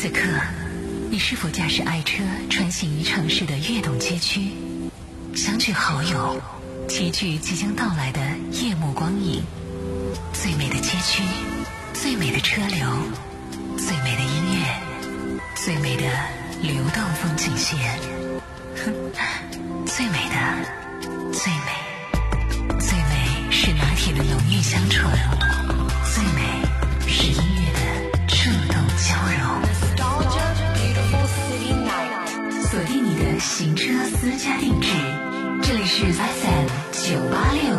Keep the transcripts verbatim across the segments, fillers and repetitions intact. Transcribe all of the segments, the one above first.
此刻，你是否驾驶爱车穿行于城市的跃动街区，相聚好友，齐聚即将到来的夜幕光影？最美的街区，最美的车流，最美的音乐，最美的流动风景线，最美的，最美，最美是拿铁的浓郁香醇，最美是音乐的触动交融。锁定你的行车私家定制，这里是 F M 九八六。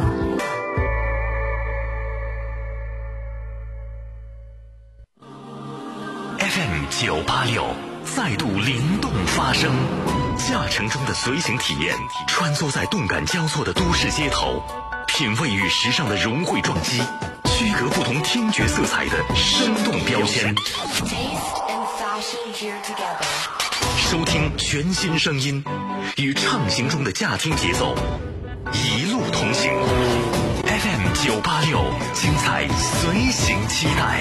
F M 九八六再度灵动发声，驾乘中的随行体验，穿梭在动感交错的都市街头，品味与时尚的融汇撞击，区隔不同听觉色彩的生动标签。收听全新声音，与畅行中的驾听节奏，一路同行。F M 九八六，精彩随行期待。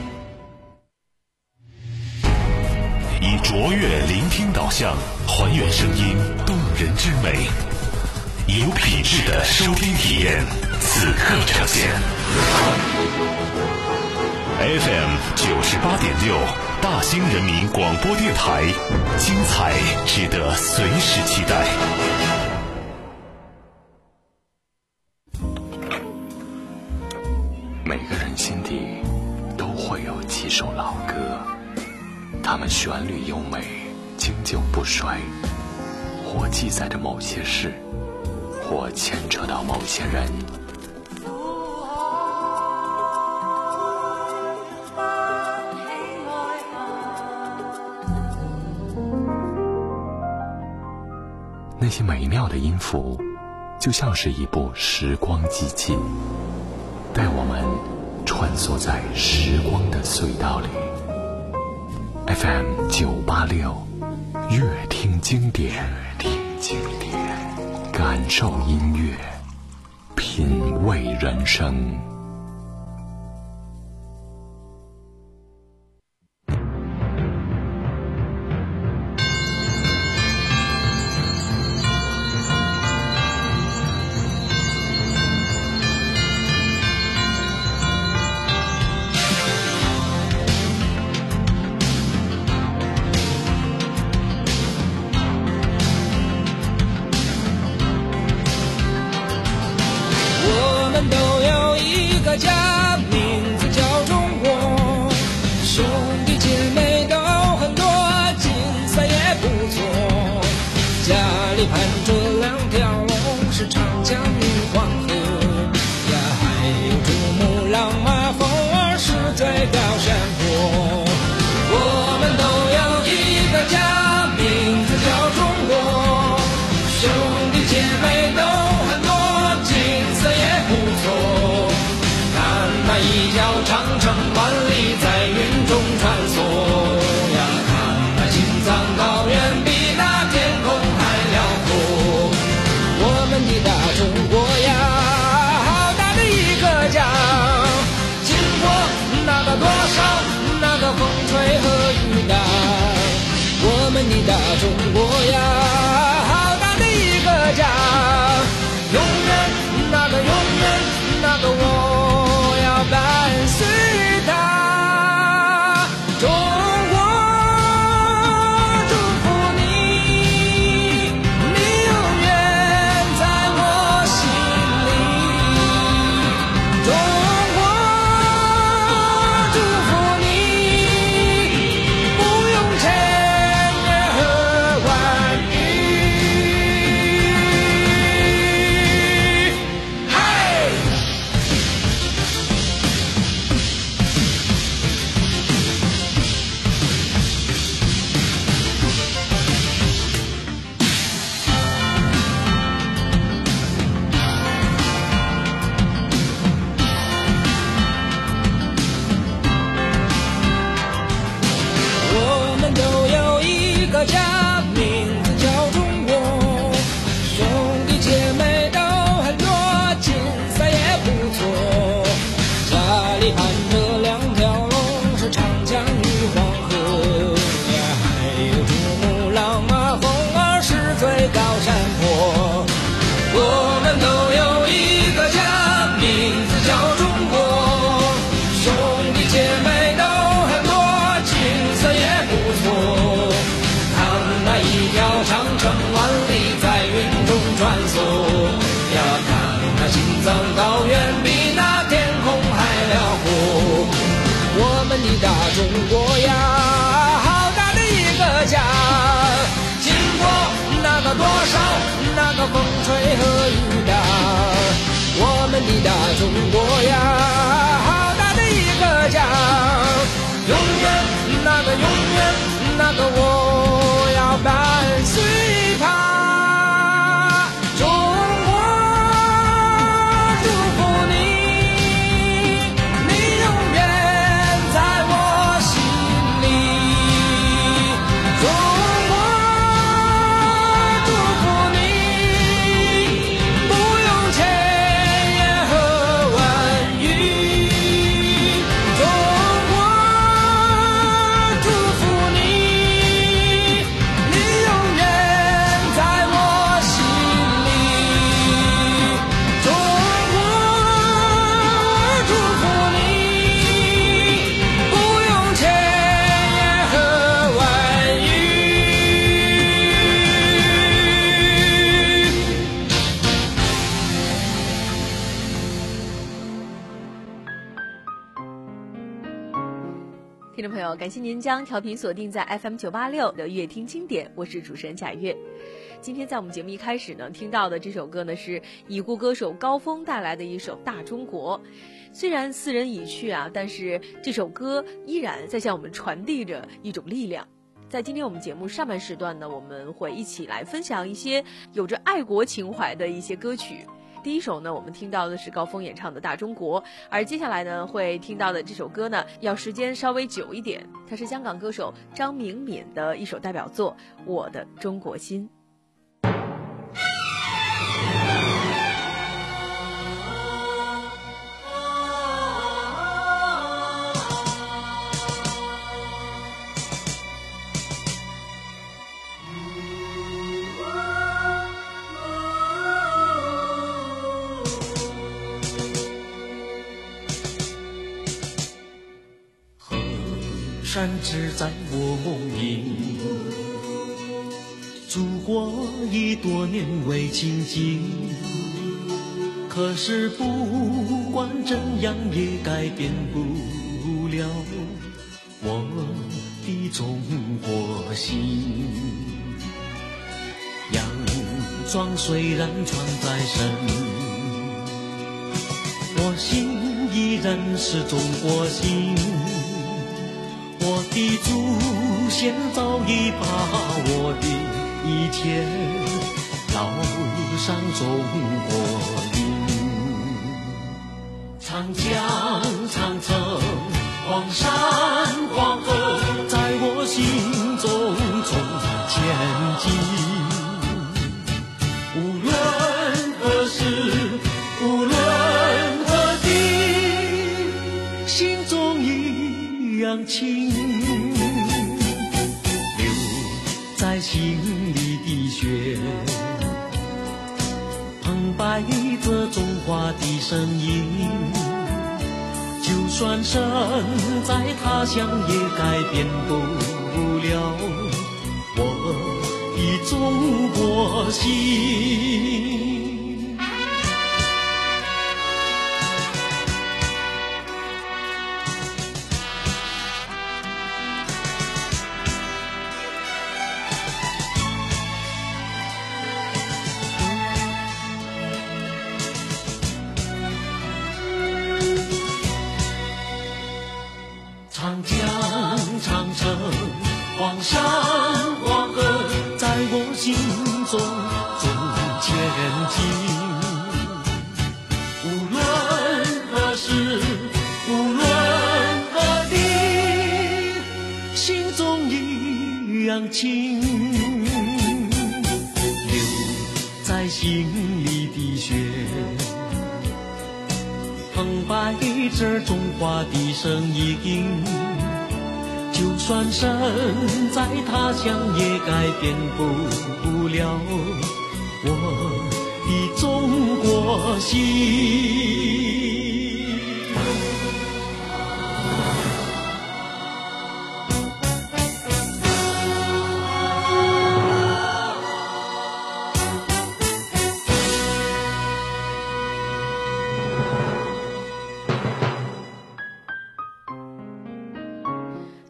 以卓越聆听导向，还原声音动人之美，以有品质的收听体验，此刻呈现。F M 九十八点六，大兴人民广播电台，精彩值得随时期待。每个人心底都会有几首老歌，它们旋律优美，经久不衰，或记载着某些事，或牵扯到某些人。那些美妙的音符，就像是一部时光机器，带我们穿梭在时光的隧道里。F M 九八六，乐听经典，乐听经典，感受音乐，品味人生。 大中国呀，好大的一个家，永远那个永远那个我要伴随它。中国祝福你，你永远在我心里。中国祝福你，不用钱中国呀，好大的一个家。经过那个多少那个风吹和雨打，我们的大中国呀，好大的一个家。永远那个永远那个我要伴随它。 听众朋友，感谢您将调频锁定在 F M 九八六的乐听经典，我是主持人贾月。今天在我们节目一开始呢，听到的这首歌呢是已故歌手高峰带来的一首《大中国》。虽然四人已去啊，但是这首歌依然在向我们传递着一种力量。在今天我们节目上半时段呢，我们会一起来分享一些有着爱国情怀的一些歌曲。第一首呢，我们听到的是高峰演唱的《大中国》，而接下来呢，会听到的这首歌呢，要时间稍微久一点，它是香港歌手张明敏的一首代表作《我的中国心》。 山只在我梦萦，祖国已多年未亲近，可是不管怎样也改变不了我的中国心。洋装虽然穿在身，我心依然是中国心。我的祖先早已把我的一切烙上中国印。长江长城黄山黄河在我心中总前进。无论何时无论何地，心中一样亲。流在心里的血，澎湃着中华的声音。就算身在他乡，也改变不了我的中国心。长江长城黄山黄河在我心中总前进。无论何时无论何地，心中一样亲。流在心里的血，澎湃着中华的声音。就算身在他乡，也改变不了我的中国心。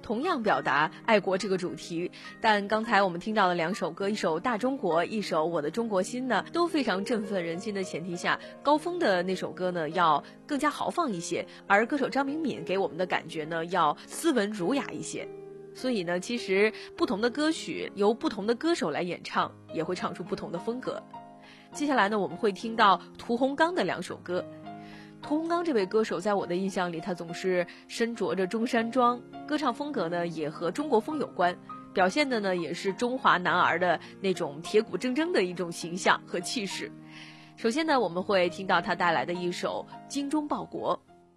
同样表达爱国这个主题。但刚才我们听到的两首歌，一首《大中国》，一首《我的中国心》呢，都非常振奋人心的前提下，高峰的那首歌呢要更加豪放一些，而歌手张明敏给我们的感觉呢要斯文儒雅一些。所以呢，其实不同的歌曲由不同的歌手来演唱，也会唱出不同的风格。接下来呢，我们会听到屠洪刚的两首歌。屠洪刚这位歌手在我的印象里，他总是身着着中山装，歌唱风格呢也和中国风有关，表现的呢也是中华男儿的那种铁骨铮铮的一种形象和气势。首先呢，我们会听到他带来的一首《精忠报国》。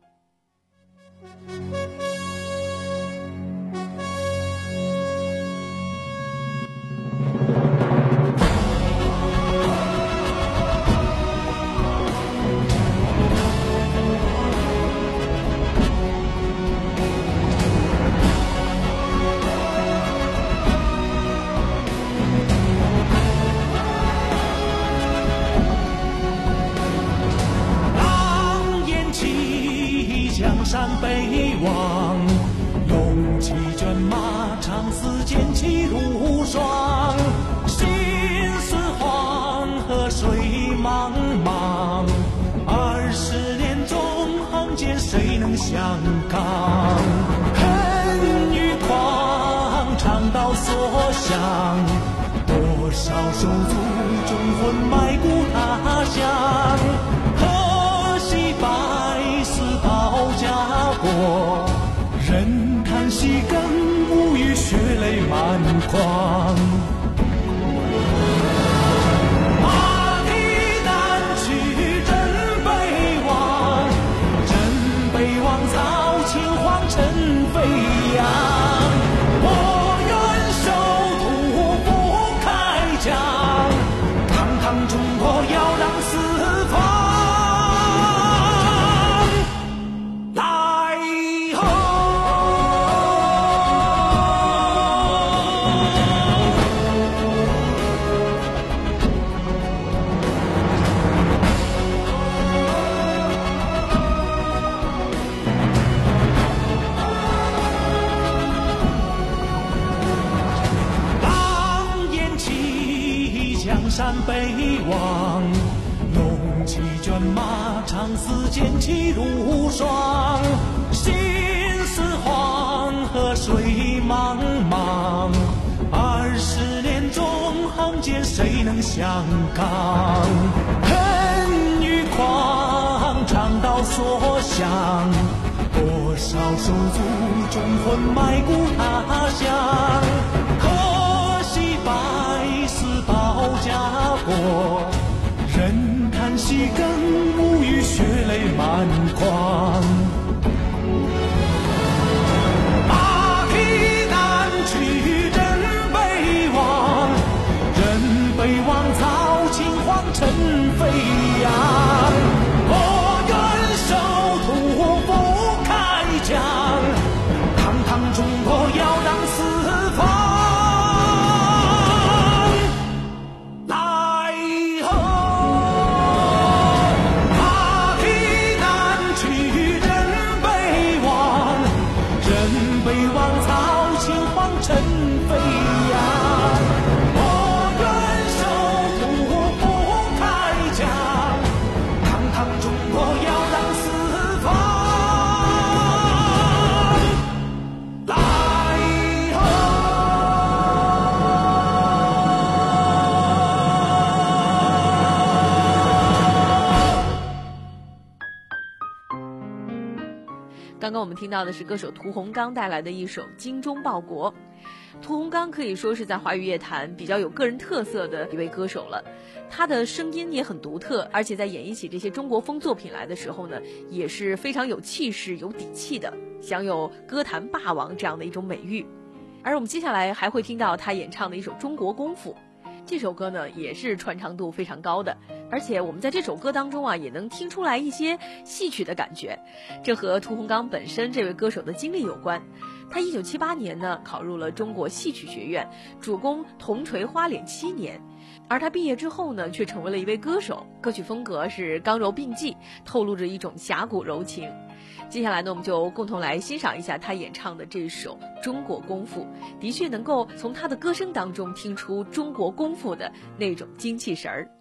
山北望，勇气卷马，长嘶剑气如霜。心似黄河水茫茫，二十年纵横间，谁能相抗？恨与狂，肠道所向，多少手足忠魂埋骨他乡。可惜百死报家国，人看戏更无语，血泪满眶。马蹄南去真北望，真北望曹秦皇尘飞扬。我愿守土不开疆，堂堂中国要让四方。山北望，龙旗卷马，长嘶剑气如霜。心似黄河水茫茫，二十年纵横间，谁能相抗？恨与狂，肠道所向，多少手足忠魂埋骨他乡。可惜百死报家国，人看戏更无语，血泪满眶。马蹄南去真北望，真北望曹秦皇尘飞扬。我愿守土不开疆，堂堂中国要让四方。尘飞扬，我愿守土不开疆，堂堂中国要让四方来刚刚我们听到的是歌手屠洪刚带来的一首《精忠报国》。屠洪刚可以说是在华语乐坛比较有个人特色的一位歌手了，他的声音也很独特，而且在演绎起这些中国风作品来的时候呢，也是非常有气势、有底气的，享有歌坛霸王这样的一种美誉。而我们接下来还会听到他演唱的一首《中国功夫》，这首歌呢也是传唱度非常高的，而且我们在这首歌当中啊也能听出来一些戏曲的感觉，这和屠洪刚本身这位歌手的经历有关。他一九七八年呢考入了中国戏曲学院，主攻铜锤花脸七年，而他毕业之后呢却成为了一位歌手，歌曲风格是刚柔并济，透露着一种侠骨柔情。 接下来呢，我们就共同来欣赏一下他演唱的这首《中国功夫》，的确能够从他的歌声当中听出中国功夫的那种精气神儿。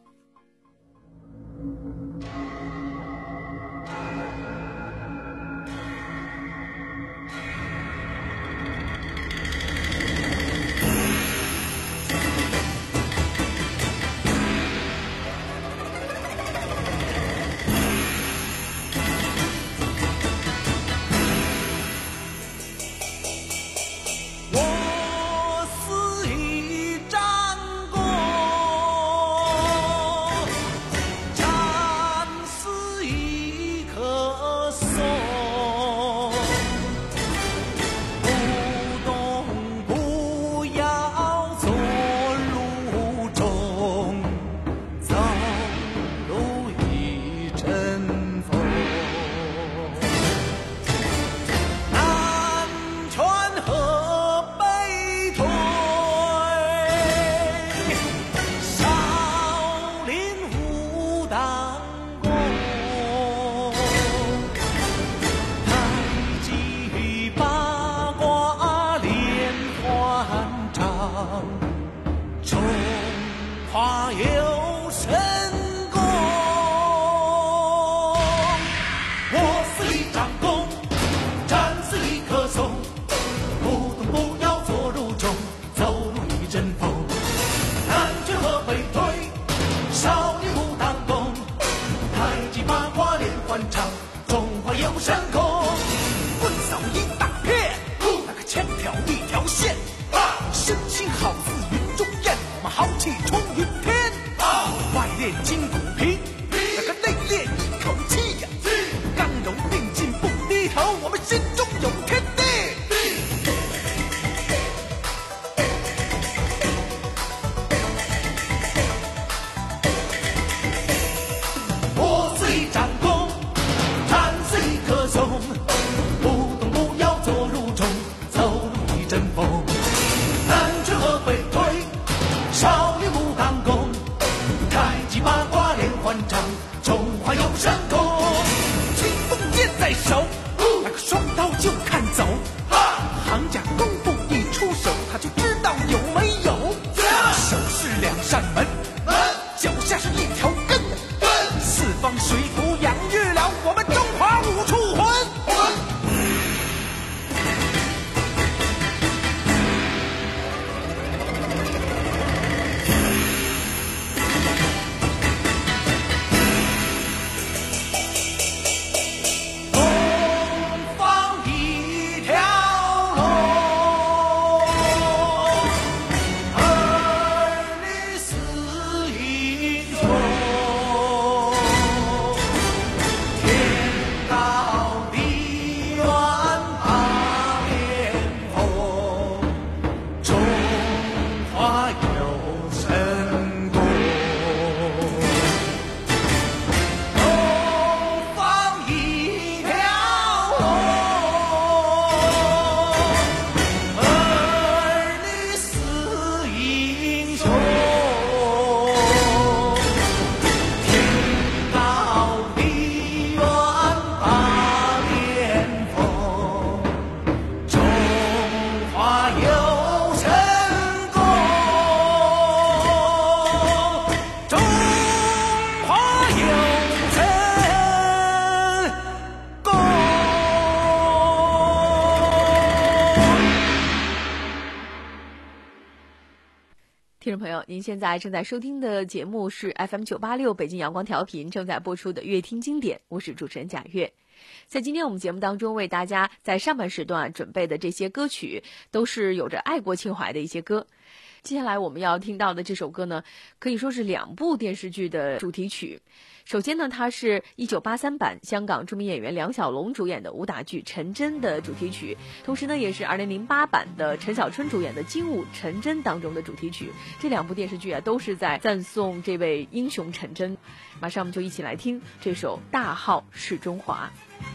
听众朋友，您现在正在收听的节目是 F M 九八六北京阳光调频正在播出的乐听经典，我是主持人贾月。在今天我们节目当中，为大家在上半时段准备的这些歌曲，都是有着爱国情怀的一些歌。接下来我们要听到的这首歌呢，可以说是两部电视剧的主题曲。首先呢，它是一九八三版香港著名演员梁小龙主演的武打剧《陈真》的主题曲，同时呢，也是二零零八版的陈小春主演的《精武陈真》当中的主题曲。这两部电视剧啊，都是在赞颂这位英雄陈真。马上我们就一起来听这首《大号是中华》。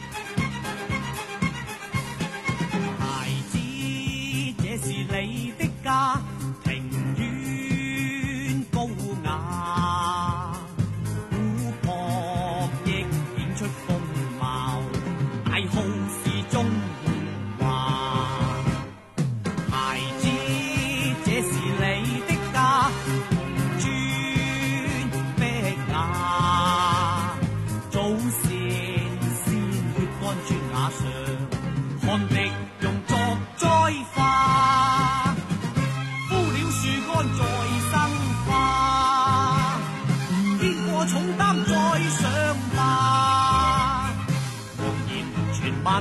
孩子，這是你的家，庭院高雅，古樸亦顯出風貌，大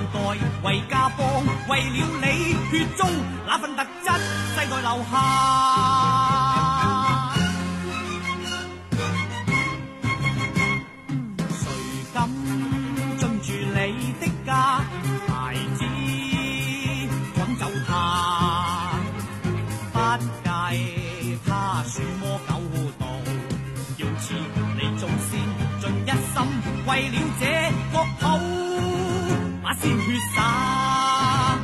代为家邦，为了你血中那份特质，世代留下。谁敢进住你的家，孩子赶走他，不计他鼠魔狗盗，要似你祖先尽一心，为了这国土把鲜血洒。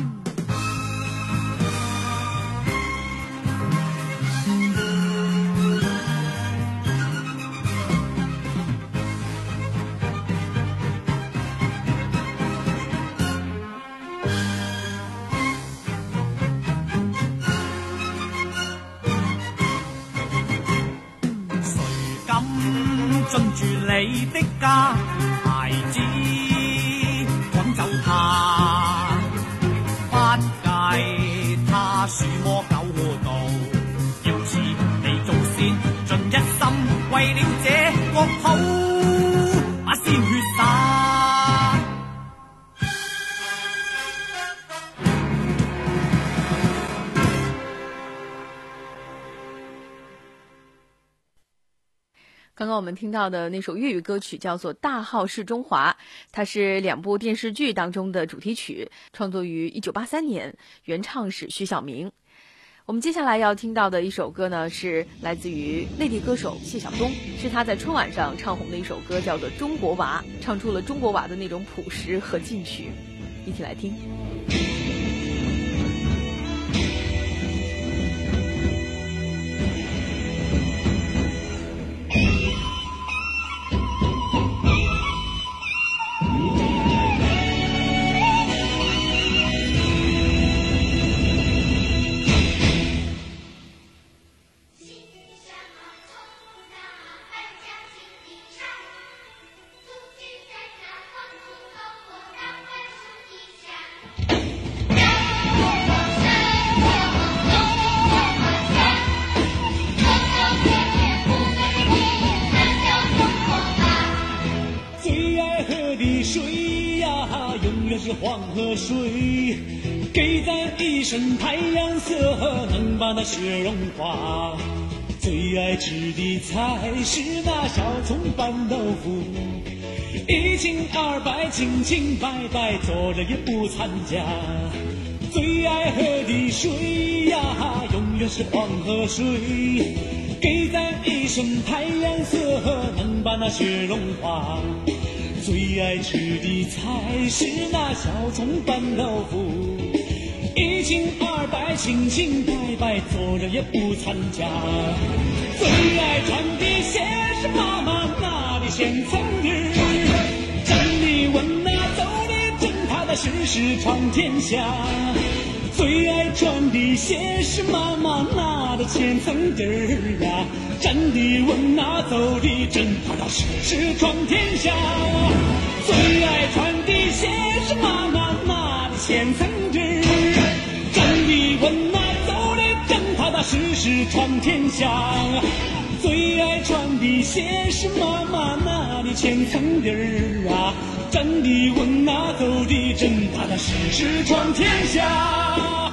进住你的家，孩子赶走他，不计他鼠魔狗盗，要似你祖先尽一心，为了这国土把鲜血洒。 刚刚我们听到的那首粤语歌曲叫做《大号是中华》，它是两部电视剧当中的主题曲，创作于一九八三年，原唱是徐小明。我们接下来要听到的一首歌呢，是来自于内地歌手谢晓东，是他在春晚上唱红的一首歌，叫做《中国娃》，唱出了中国娃的那种朴实和进取。一起来听。 黄河水给咱一身太阳色，能把那雪融化。最爱吃的菜是那小葱拌豆腐，一清二白，清清白白，坐着也不参加。最爱喝的水呀，永远是黄河水，给咱一身太阳色，能把那雪融化。最爱吃的菜是那小葱拌豆腐，一清二白，清清白白，坐着也不参加。最爱穿的鞋是妈妈那的现成的，站的稳那走的正，踏踏实实闯天下。最爱穿的鞋是妈妈那的千层底儿呀，站的稳那走的正，踏踏实实闯天下。最爱穿的鞋是妈妈那的千层底儿，站的稳那走的正，踏踏实实闯天下。最爱穿的鞋是妈妈那的千层底儿啊，站的稳那走的正，踏踏实实闯天下。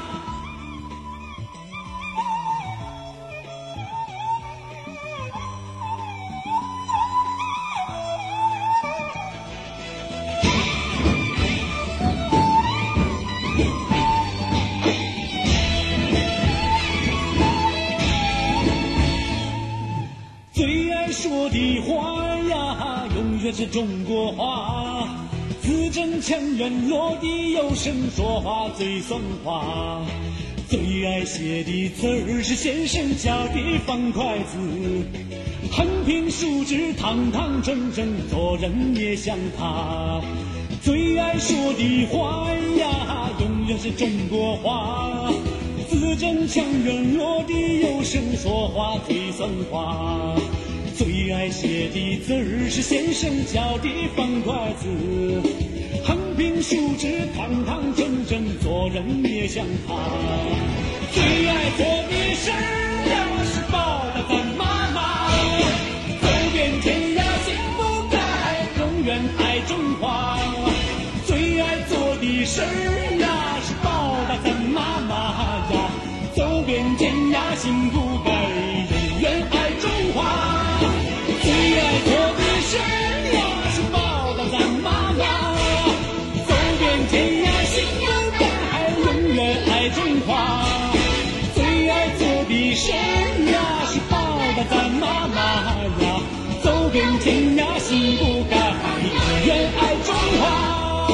说的话呀，永远是中国话，字正腔圆，落地有声，说话最算话。最爱写的字儿是先生教的方块字，横平竖直，堂堂正正，做人也像他。最爱说的话呀，永远是中国话，字正腔圆，落地有声，说话最算话。最爱写的字儿是先生教的方块字，横平竖直，堂堂正正，做人也像他。最爱做的事儿呀，是报答咱妈妈，走遍天涯心不改，永远爱中华。最爱做心不改，永远爱中华。最爱做的事呀，是报答咱妈妈。走遍天涯心不改，永远爱中华。最爱做的事呀，是报答咱妈妈呀。走遍天涯心不改，永远爱中华。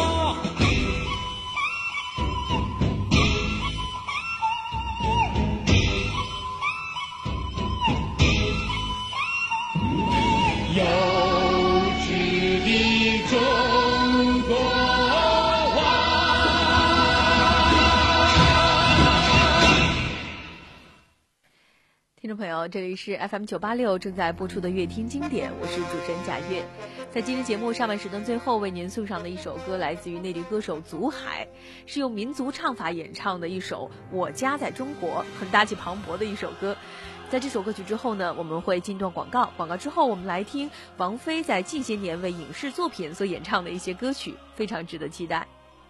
听众朋友，这里是 F M 九八六正在播出的乐听经典，我是主持人贾月。在今天节目上半时段最后为您送上的一首歌，来自于内地歌手祖海，是用民族唱法演唱的一首《我家在中国》，很大气磅礴的一首歌。在这首歌曲之后呢，我们会进段广告，广告之后我们来听王菲在近些年为影视作品所演唱的一些歌曲，非常值得期待。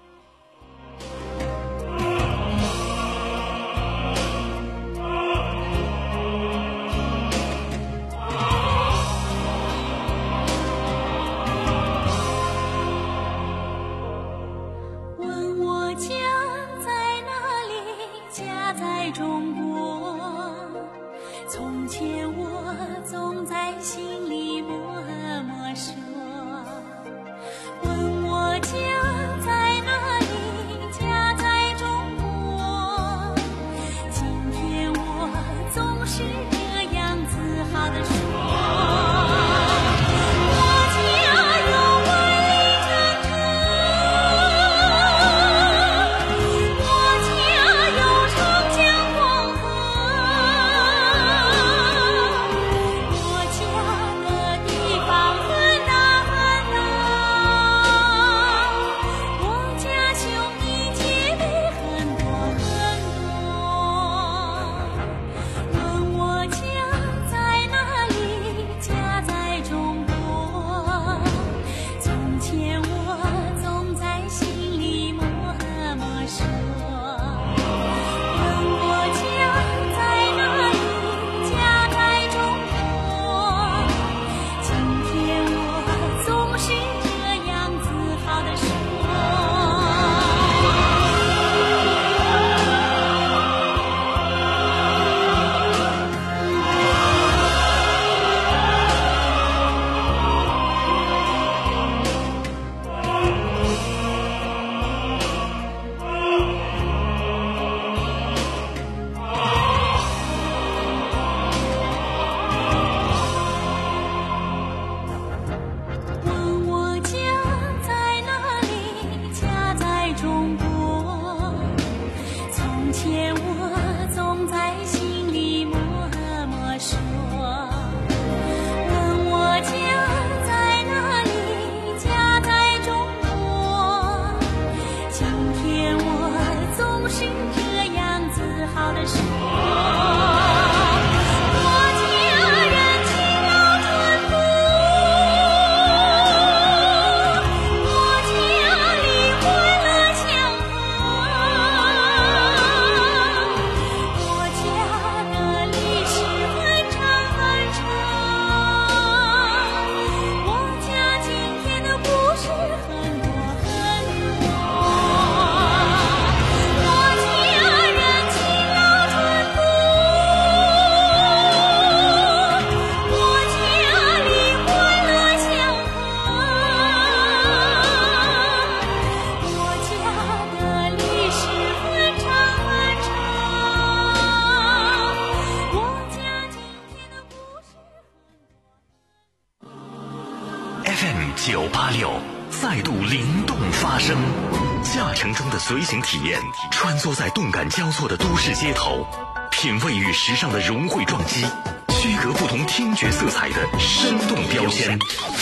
九八六再度灵动发声，驾乘中的随行体验，穿梭在动感交错的都市街头，品味与时尚的融汇撞击，区隔不同听觉色彩的生动标签，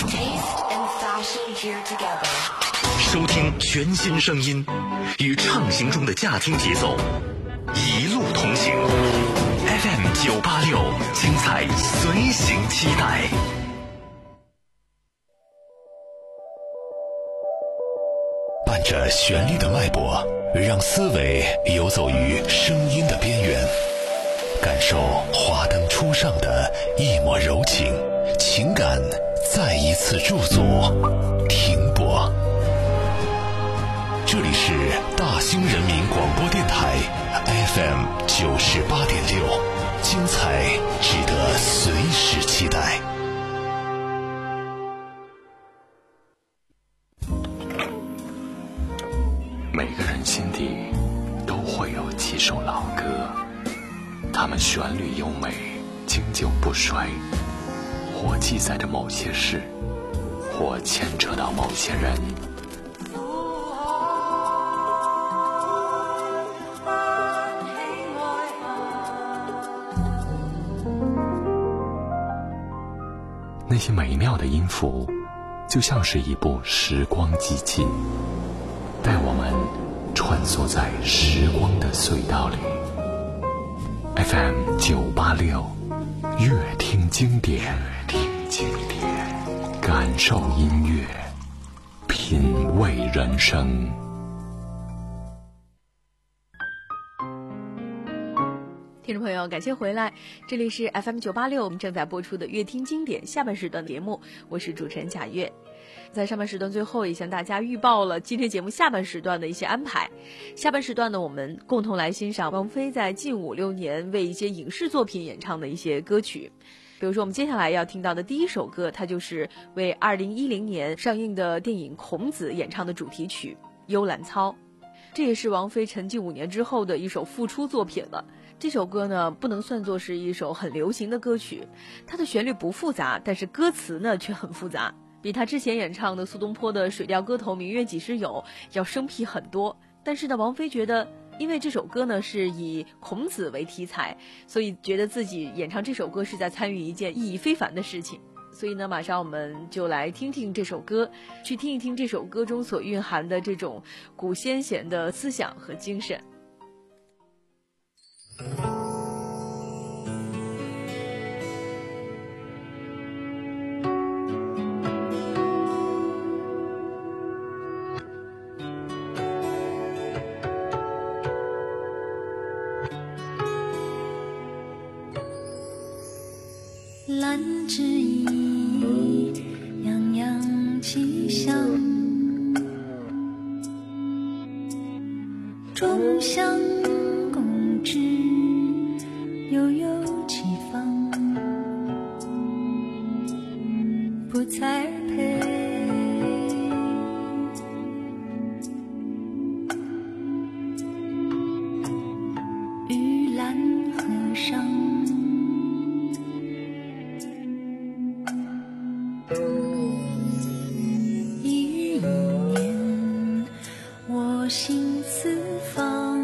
收听全新声音，与畅行中的驾听节奏一路同行。 F M 九八六，精彩随行期待。伴着旋律的脉搏，让思维游走于声音的边缘。 感受华灯初上的一抹柔情，情感再一次驻足停泊。这里是大兴人民广播电台 F M 九十八点六，精彩值得随时期待。 每个人心底都会有几首老歌，它们旋律优美，经久不衰，或记载着某些事，或牵扯到某些人。那些美妙的音符，就像是一部时光机器，带我们穿梭在时光的隧道里。F M 九八六，乐听经典，乐听经典，感受音乐，品味人生。 听众朋友，感谢回来，这里是 F M 九八六，我们正在播出的乐听经典下半时段节目，我是主持人贾月。在上半时段最后也向大家预报了今天节目下半时段的一些安排。下半时段呢，我们共同来欣赏王菲在近五六年为一些影视作品演唱的一些歌曲。比如说我们接下来要听到的第一首歌，它就是为二零一零年上映的电影《孔子》演唱的主题曲《幽兰操》，这也是王菲沉寂五年之后的一首复出作品了。这首歌呢，不能算作是一首很流行的歌曲，它的旋律不复杂，但是歌词呢却很复杂，比他之前演唱的苏东坡的《水调歌头·明月几时有》要生僻很多。但是呢，王菲觉得因为这首歌呢是以孔子为题材，所以觉得自己演唱这首歌是在参与一件意义非凡的事情。所以呢，马上我们就来听听这首歌，去听一听这首歌中所蕴含的这种古先贤的思想和精神。 兰之意，洋洋气象，众香共知，悠悠其方，不才而配，玉兰河上。一日一年，我心四方，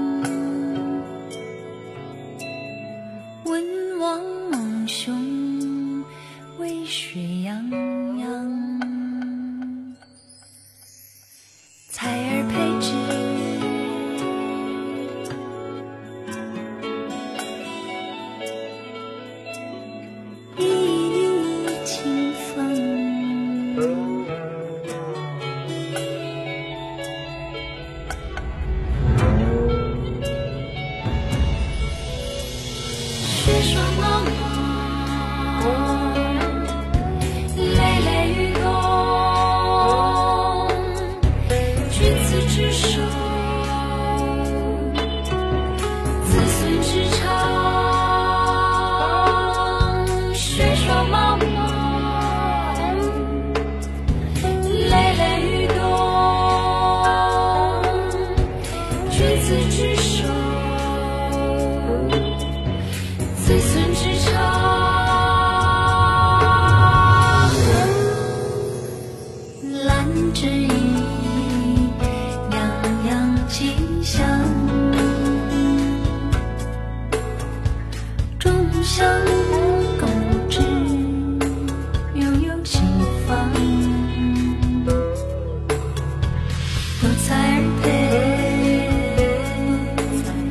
问望蒙兄，渭水洋洋，采而佩之，雪霜茫茫，累累雨冬，君子之手，子孙之长。雪霜茫茫，累累雨冬，君子之手，子孙之长。兰之意，洋洋气象，众香共知，悠悠其方，不才而配，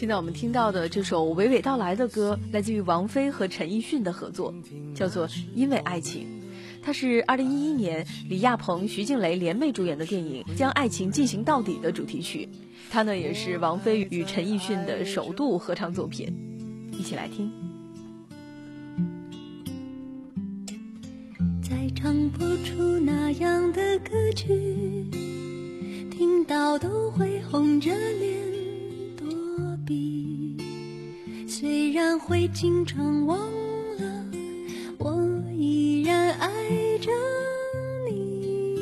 现在我们听到的这首娓娓道来的歌，来自于王菲和陈奕迅的合作，叫做《因为爱情》。它是二零一一年李亚鹏、徐静蕾联袂主演的电影《将爱情进行到底》的主题曲。它呢也是王菲与陈奕迅的首度合唱作品，一起来听。 再唱不出那样的歌曲，听到都会红着脸躲避，虽然会经常忘了，我依然爱着你。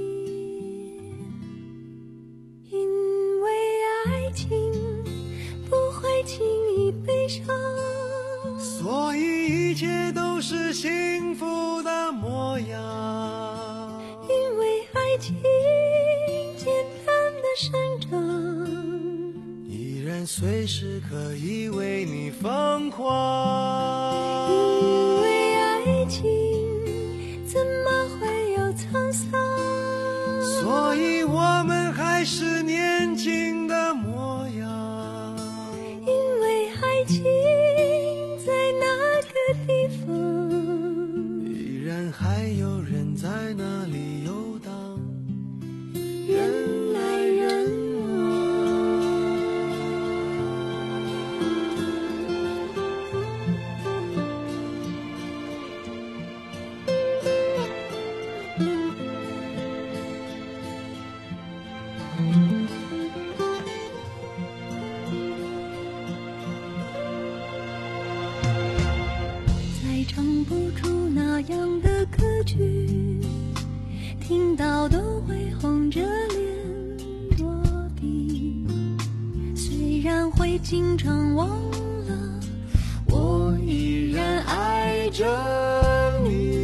因为爱情不会轻易悲伤， 所以一切都是幸福的模样。 因为爱情简单的生长， 依然随时可以为你疯狂。 因为爱情怎么会有沧桑， 所以我们还是年轻的模样。 因为爱情在那个地方， 依然还有人在那里游荡， 人来人往。再唱不出那样的歌曲，听到都会红着脸躲避，虽然会经常忘了，我依然爱着你。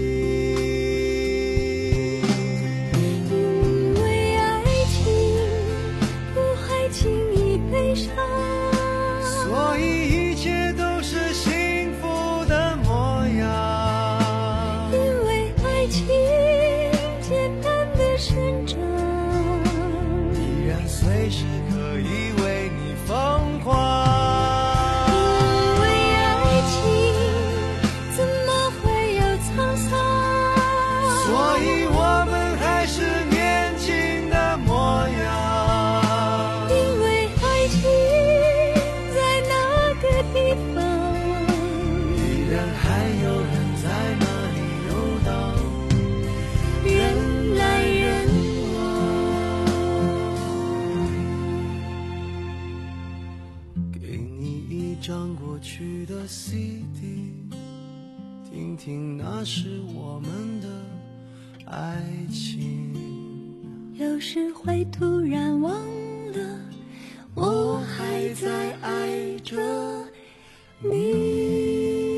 因为爱情不会轻易悲伤， 所以一切都是幸福的模样。 因为爱情简单的生长， 依然随时可以为你疯狂。 因为爱情怎么会有沧桑， 所以我们还是年轻的模样。 因为爱情在那个地方， 依然还有人在那里游荡， 人来人往。 给你一张过去的 C D， 听听那是我们的爱情。 有时会突然忘了，我还在爱着你。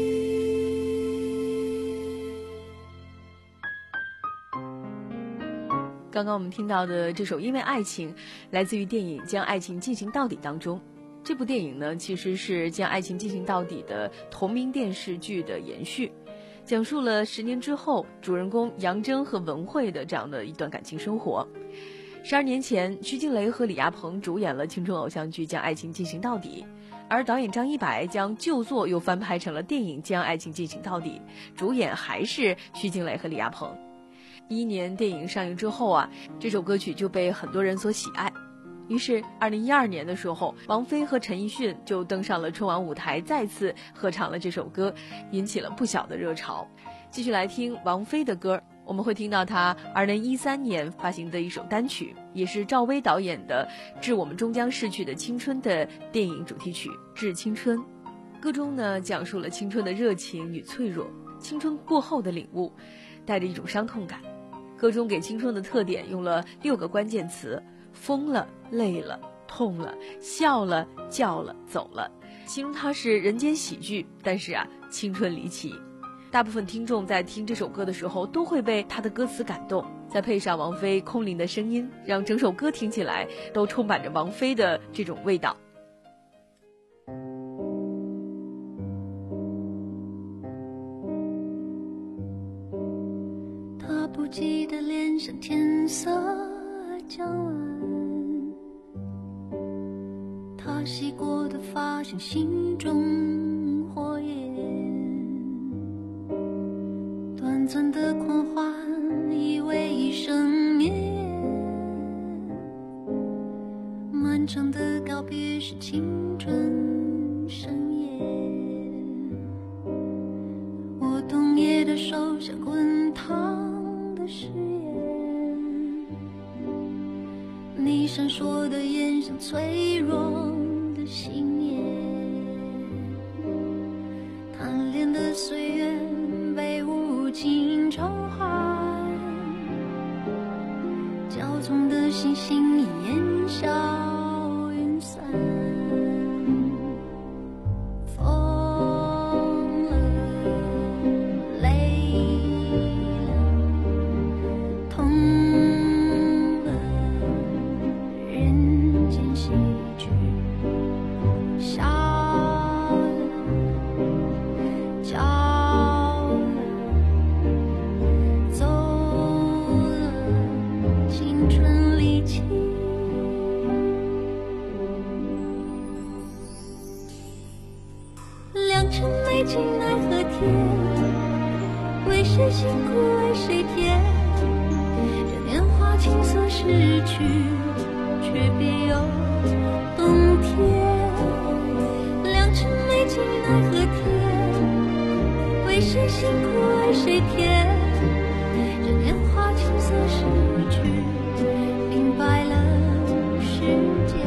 刚刚我们听到的这首《因为爱情》来自于电影《将爱情进行到底》当中。这部电影呢，其实是《将爱情进行到底》的同名电视剧的延续，讲述了十年之后主人公杨铮和文慧的这样的一段感情生活。十二年前，徐静蕾和李亚鹏主演了青春偶像剧《将爱情进行到底》，而导演张一白将旧作又翻拍成了电影《将爱情进行到底》，主演还是徐静蕾和李亚鹏。一一年电影上映之后啊，这首歌曲就被很多人所喜爱。于是二零一二年的时候，王菲和陈奕迅就登上了春晚舞台，再次合唱了这首歌，引起了不小的热潮。继续来听王菲的歌，我们会听到她二零一三年发行的一首单曲，也是赵薇导演的《致我们终将逝去的青春》的电影主题曲《致青春》。歌中呢，讲述了青春的热情与脆弱，青春过后的领悟，带着一种伤痛感。歌中给青春的特点用了六个关键词：疯了、累了、痛了、笑了、叫了、走了，形容它是人间喜剧，但是啊，青春离奇。大部分听众在听这首歌的时候都会被它的歌词感动，再配上王菲空灵的声音，让整首歌听起来都充满着王菲的这种味道。 他不记得脸上天色将晚，他把洗过的发像心中火焰，短暂的狂欢以为一生灭，漫长的告别是青春深夜。我冬夜的手像滚烫的誓言，你闪烁的眼像脆弱的信念，贪恋的岁月被无尽召唤，骄纵的星星已烟消云散。疯了，累了，痛了，人间喜剧笑了，骄了，走了，青春离奇。良辰美景奈何天，为谁辛苦为谁甜？这年华青涩逝去，却别有冬天。良辰美景奈何天，为谁辛苦为谁甜？这年华青涩逝去，明白了世间。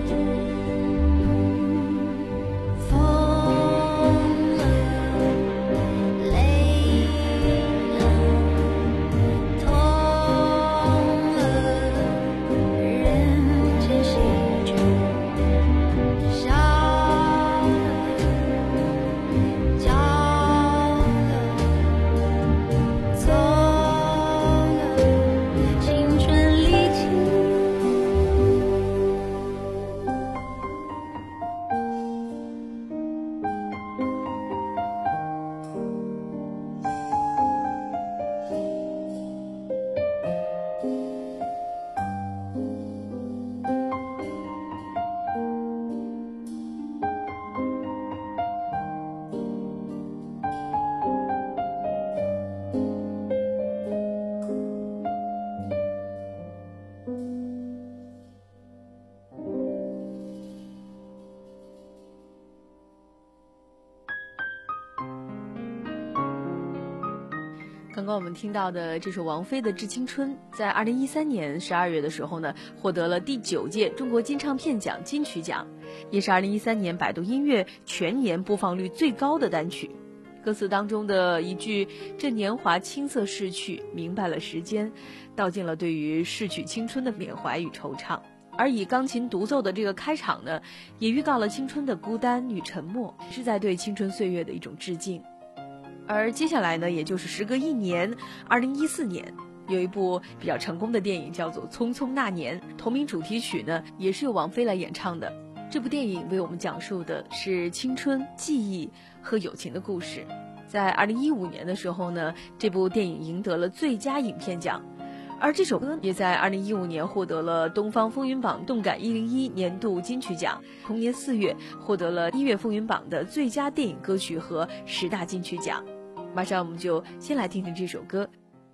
刚刚我们听到的这首王菲的《致青春》，在二零一三年十二月的时候呢，获得了第九届中国金唱片奖金曲奖，也是二零一三年百度音乐全年播放率最高的单曲。歌词当中的一句“这年华青涩逝去，明白了时间”，道尽了对于逝去青春的缅怀与惆怅。而以钢琴独奏的这个开场呢，也预告了青春的孤单与沉默，是在对青春岁月的一种致敬。而接下来呢，也就是时隔一年，二零一四年，有一部比较成功的电影叫做《匆匆那年》，同名主题曲呢也是由王菲来演唱的。这部电影为我们讲述的是青春、记忆和友情的故事。在二零一五年的时候呢，这部电影赢得了最佳影片奖，而这首歌也在二零一五年获得了东方风云榜动感一零一年度金曲奖，同年四月获得了音乐风云榜的最佳电影歌曲和十大金曲奖。马上我们就先来听听这首歌。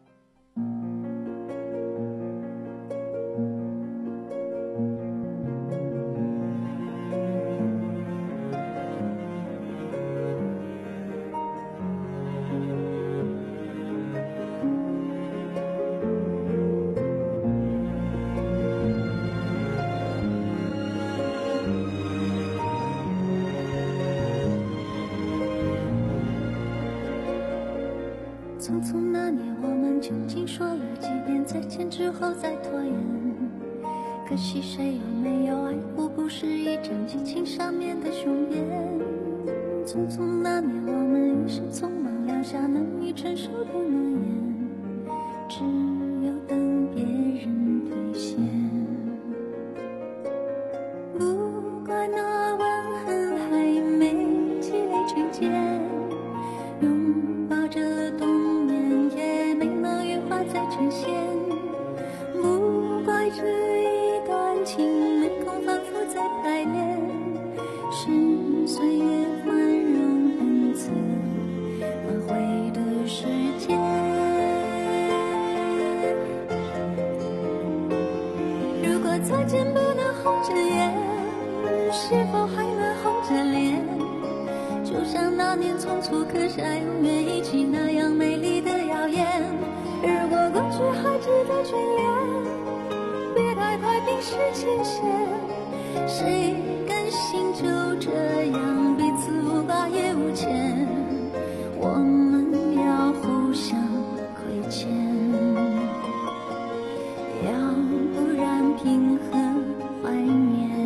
匆匆那年，我们究竟说了几遍再见之后再拖延？可惜谁有没有爱过，不是一张激情上面的雄辩。匆匆那年，我们一时匆忙撂下难以承受的诺言，只有等别人兑现。不怪那吻痕还没积累成茧，拥抱着冬眠也没能羽化再成仙。不怪这一段情没空反复再排练， 岁月宽容恩赐，挽回的时间。如果再见不能红着眼，是否还能红着脸？就像那年匆促刻下永远一起那样美丽的谣言。如果过去还值得眷恋，别太快冰释前嫌。谁甘心就这样彼此无挂也无牵？我们要互相亏欠，要不然凭何怀念？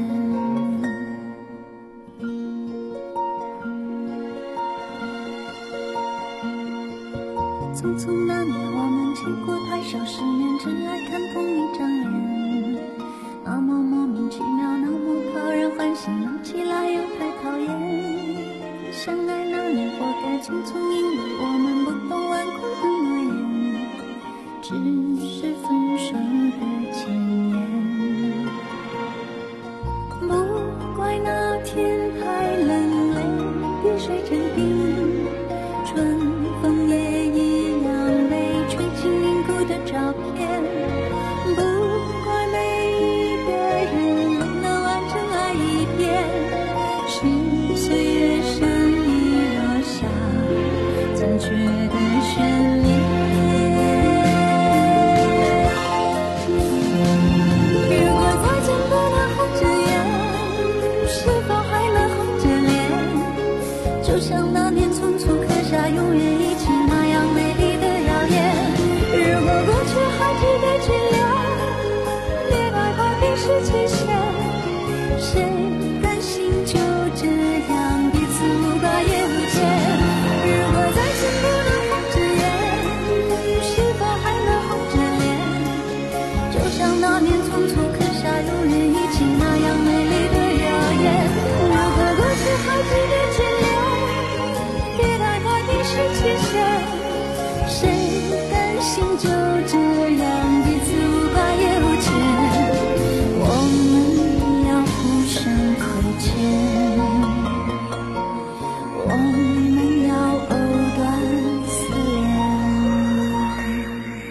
匆匆那年我们见过太少世面，真爱看同一张脸，那么莫名其妙，那么讨人欢喜，闹起来又太讨厌。相爱那年活该匆匆，因为我们不懂顽固的诺言，只是分手的前言。不怪那天太冷，泪滴水成冰，春风也一样被吹进凝固的照片。不怪每一个人能完整爱一遍，是岁月善意落下残缺的悬念。如果再见不能红着眼，是否还能红着脸？就像那年匆促刻下永远一起那样美丽的谣言。如果过去还值得眷恋，别太快冰释前嫌。谁甘心就这样彼此无挂也无牵？如果再见不能红着眼，是否还能红着脸？就像那年匆促刻下永远一起那样美丽的谣言。如果过去还值得眷恋，别太快冰释前嫌。谁甘心就这样彼此无挂也无牵？我们要互相亏欠，我们要藕断丝连。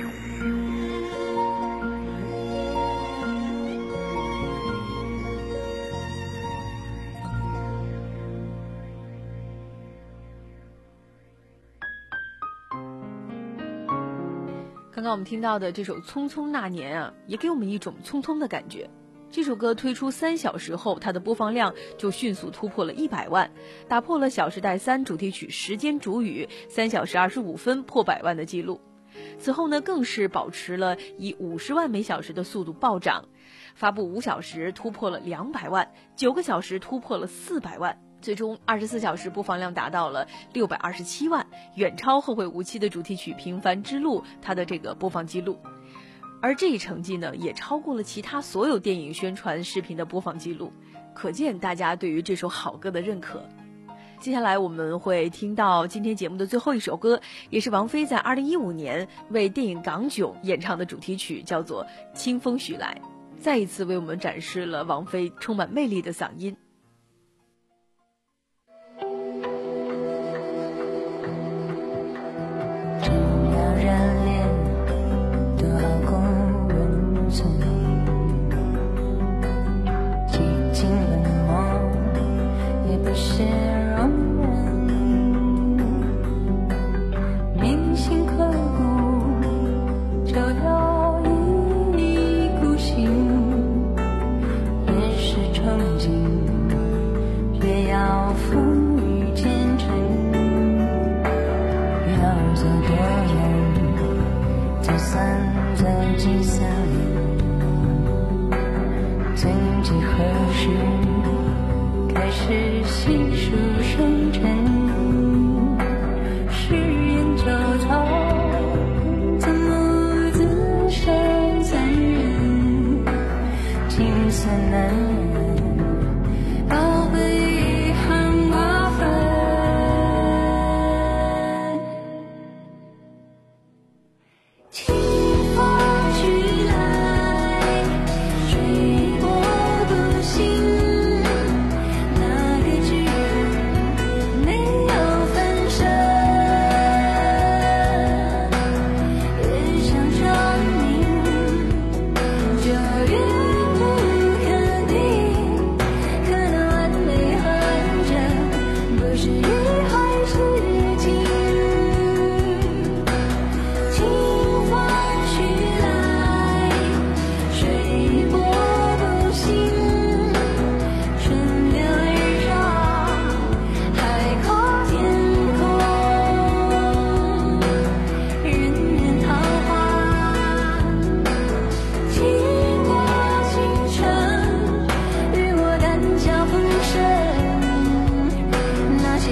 刚刚我们听到的这首《匆匆那年》啊，也给我们一种匆匆的感觉。这首歌推出三小时后，它的播放量就迅速突破了一百万，打破了《小时代三》主题曲《时间煮雨》三小时二十五分破百万的记录。此后呢，更是保持了以五十万每小时的速度暴涨，发布五小时突破了两百万，九个小时突破了四百万。最终二十四小时播放量达到了六百二十七万，远超《后会无期》的主题曲《平凡之路》它的这个播放记录。而这一成绩呢，也超过了其他所有电影宣传视频的播放记录，可见大家对于这首好歌的认可。接下来我们会听到今天节目的最后一首歌，也是王菲在二零一五年为电影《港囧》演唱的主题曲，叫做《清风徐来》，再一次为我们展示了王菲充满魅力的嗓音。 吹过独行，那个剧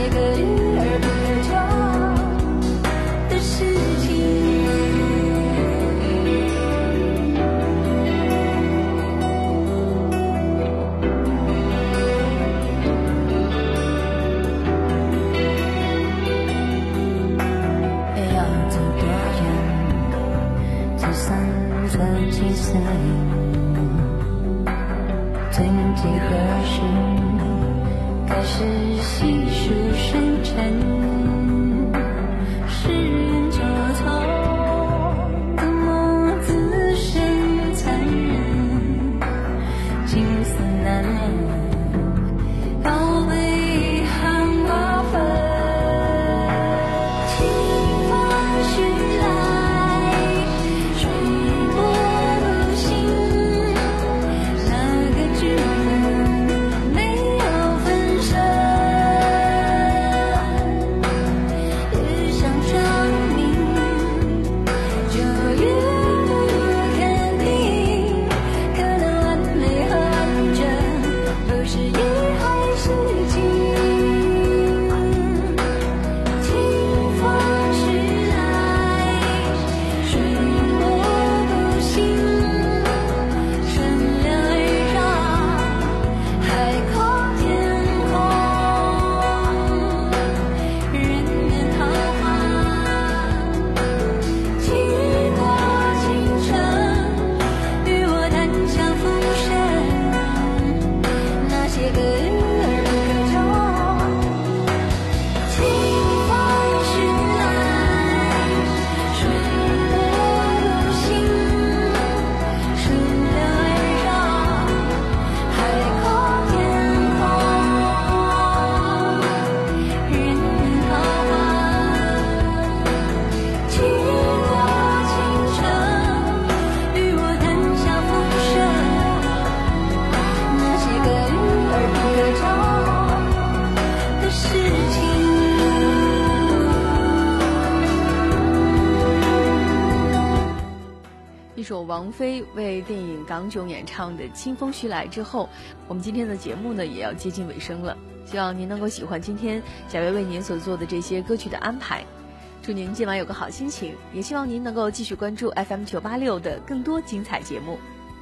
首王菲为电影《港囧》演唱的《清风徐来》之后，我们今天的节目呢也要接近尾声了。希望您能够喜欢今天小薇为您所做的这些歌曲的安排，祝您今晚有个好心情，也希望您能够继续关注 F M 九八六的更多精彩节目。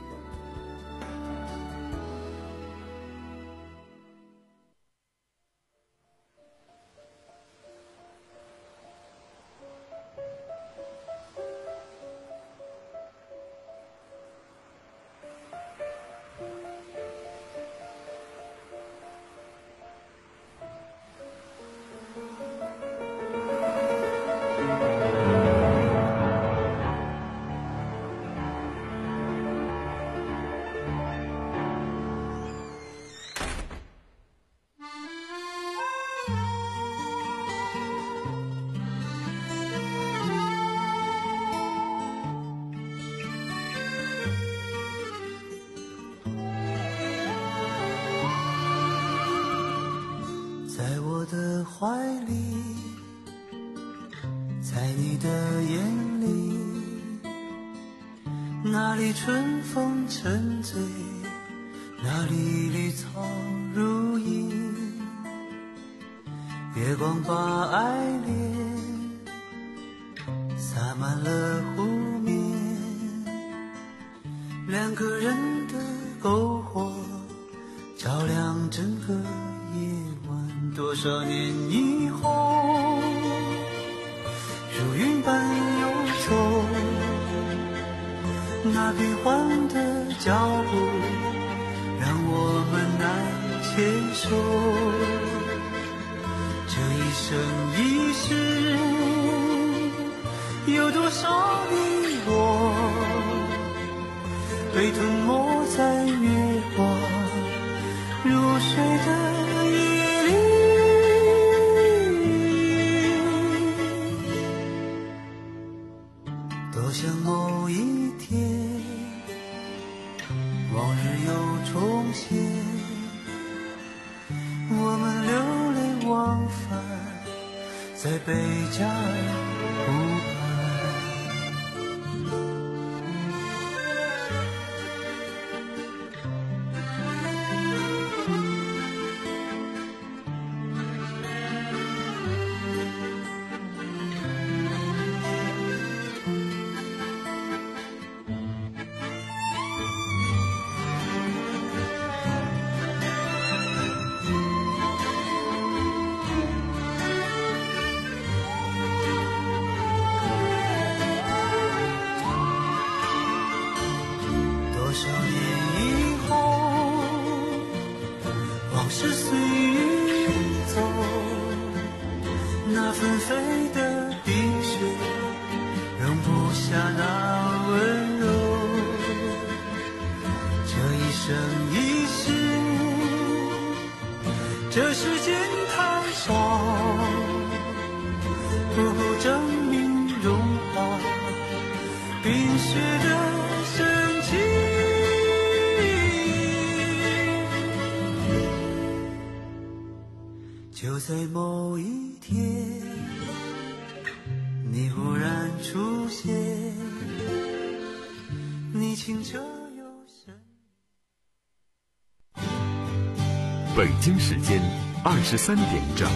怀里，在你的眼里，那里春风沉醉，那里绿草如茵，月光把爱恋洒满了湖面，两个人的篝火照亮整个夜晚。多少年以后，如云般游走，那变幻的脚步让我们难牵手。这一生一世，有多少你我被吞没在月光入睡的夜里。多想某一天，往日又重现，我们流连忘返在贝加尔湖畔。 纷飞的冰雪容不下那温柔。这一生一世，这世间太少，不够证明融化冰雪的神奇。就在某一天，你忽然出现，你清澈又深。 北京时间二十三点整。